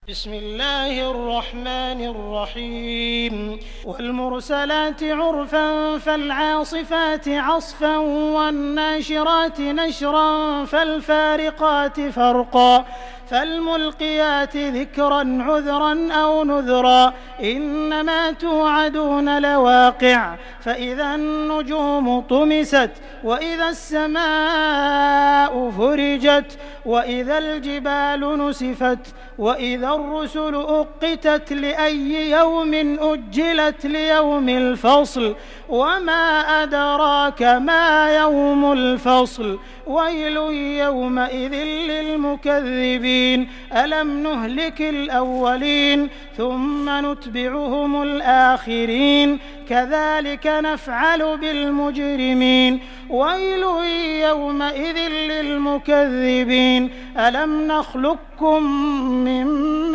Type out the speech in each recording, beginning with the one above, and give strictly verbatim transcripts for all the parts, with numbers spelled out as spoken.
بسم الله الرحمن الرحيم والمرسلات عرفا فالعاصفات عصفا والناشرات نشرا فالفارقات فرقا فالملقيات ذكرا عذرا أو نذرا إنما توعدون لواقع فإذا النجوم طمست وإذا السماء فرجت وإذا الجبال نسفت وإذا الرسل أقتت لأي يوم أجلت ليوم الفصل وما أدراك ما يوم الفصل ويل يومئذ للمكذبين ألم نهلك الأولين ثم نتبعهم الآخرين كذلك نفعل بالمجرمين ويل يومئذ للمكذبين ألم نخلقكم من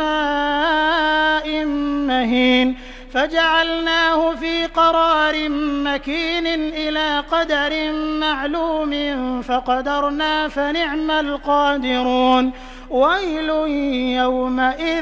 ماء مهين فجعلناه في قرار مكين إلى قدر معلوم فقدرنا فنعم القادرون ويل يومئذ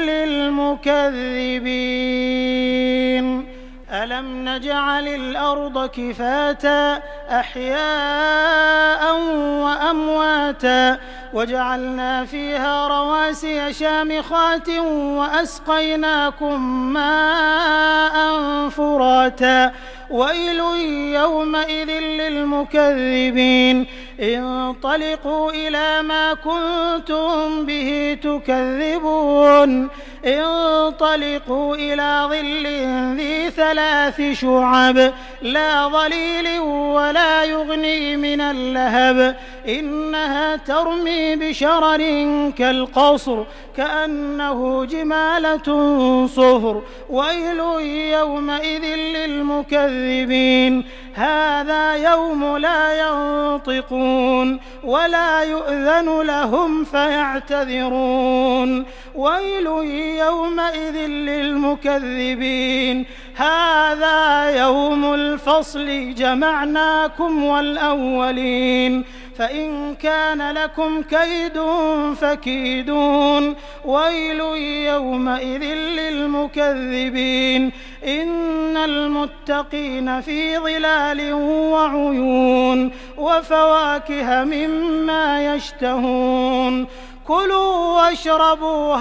للمكذبين ألم نجعل الأرض كفاتا أحياء وأمواتا وجعلنا فيها رواسي شامخات وأسقيناكم ماء فراتا ويل يومئذ للمكذبين انطلقوا إلى ما كنتم به تكذبون انطلقوا إلى ظل ذي ثلاث شعب لا ظليل ولا يغني من اللهب إنها ترمي بشرر كالقصر كأنه جمالة صفر ويل يومئذ للمكذبين هذا يوم لا ينطقون ولا يؤذن لهم فيعتذرون ويل يومئذ للمكذبين هذا يوم الفصل جمعناكم والأولين فإن كان لكم كيد فكيدون ويل يومئذ للمكذبين إن المتقين في ظلال وعيون وفواكه مما يشتهون كلوا واشربوا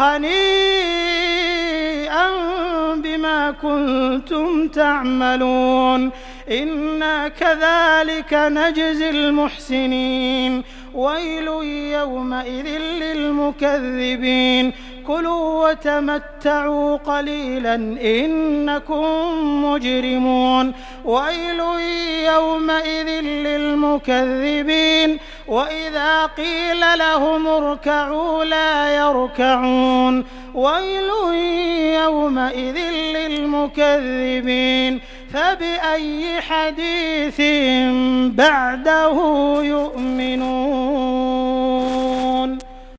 هنيئا بما كنتم تعملون إنا كذلك نجزي المحسنين ويل يومئذ للمكذبين كلوا وتمتعوا قليلا إنكم مجرمون ويل يومئذ للمكذبين وإذا قيل لهم اركعوا لا يركعون ويل يومئذ للمكذبين فبأي حديث بعده يؤمنون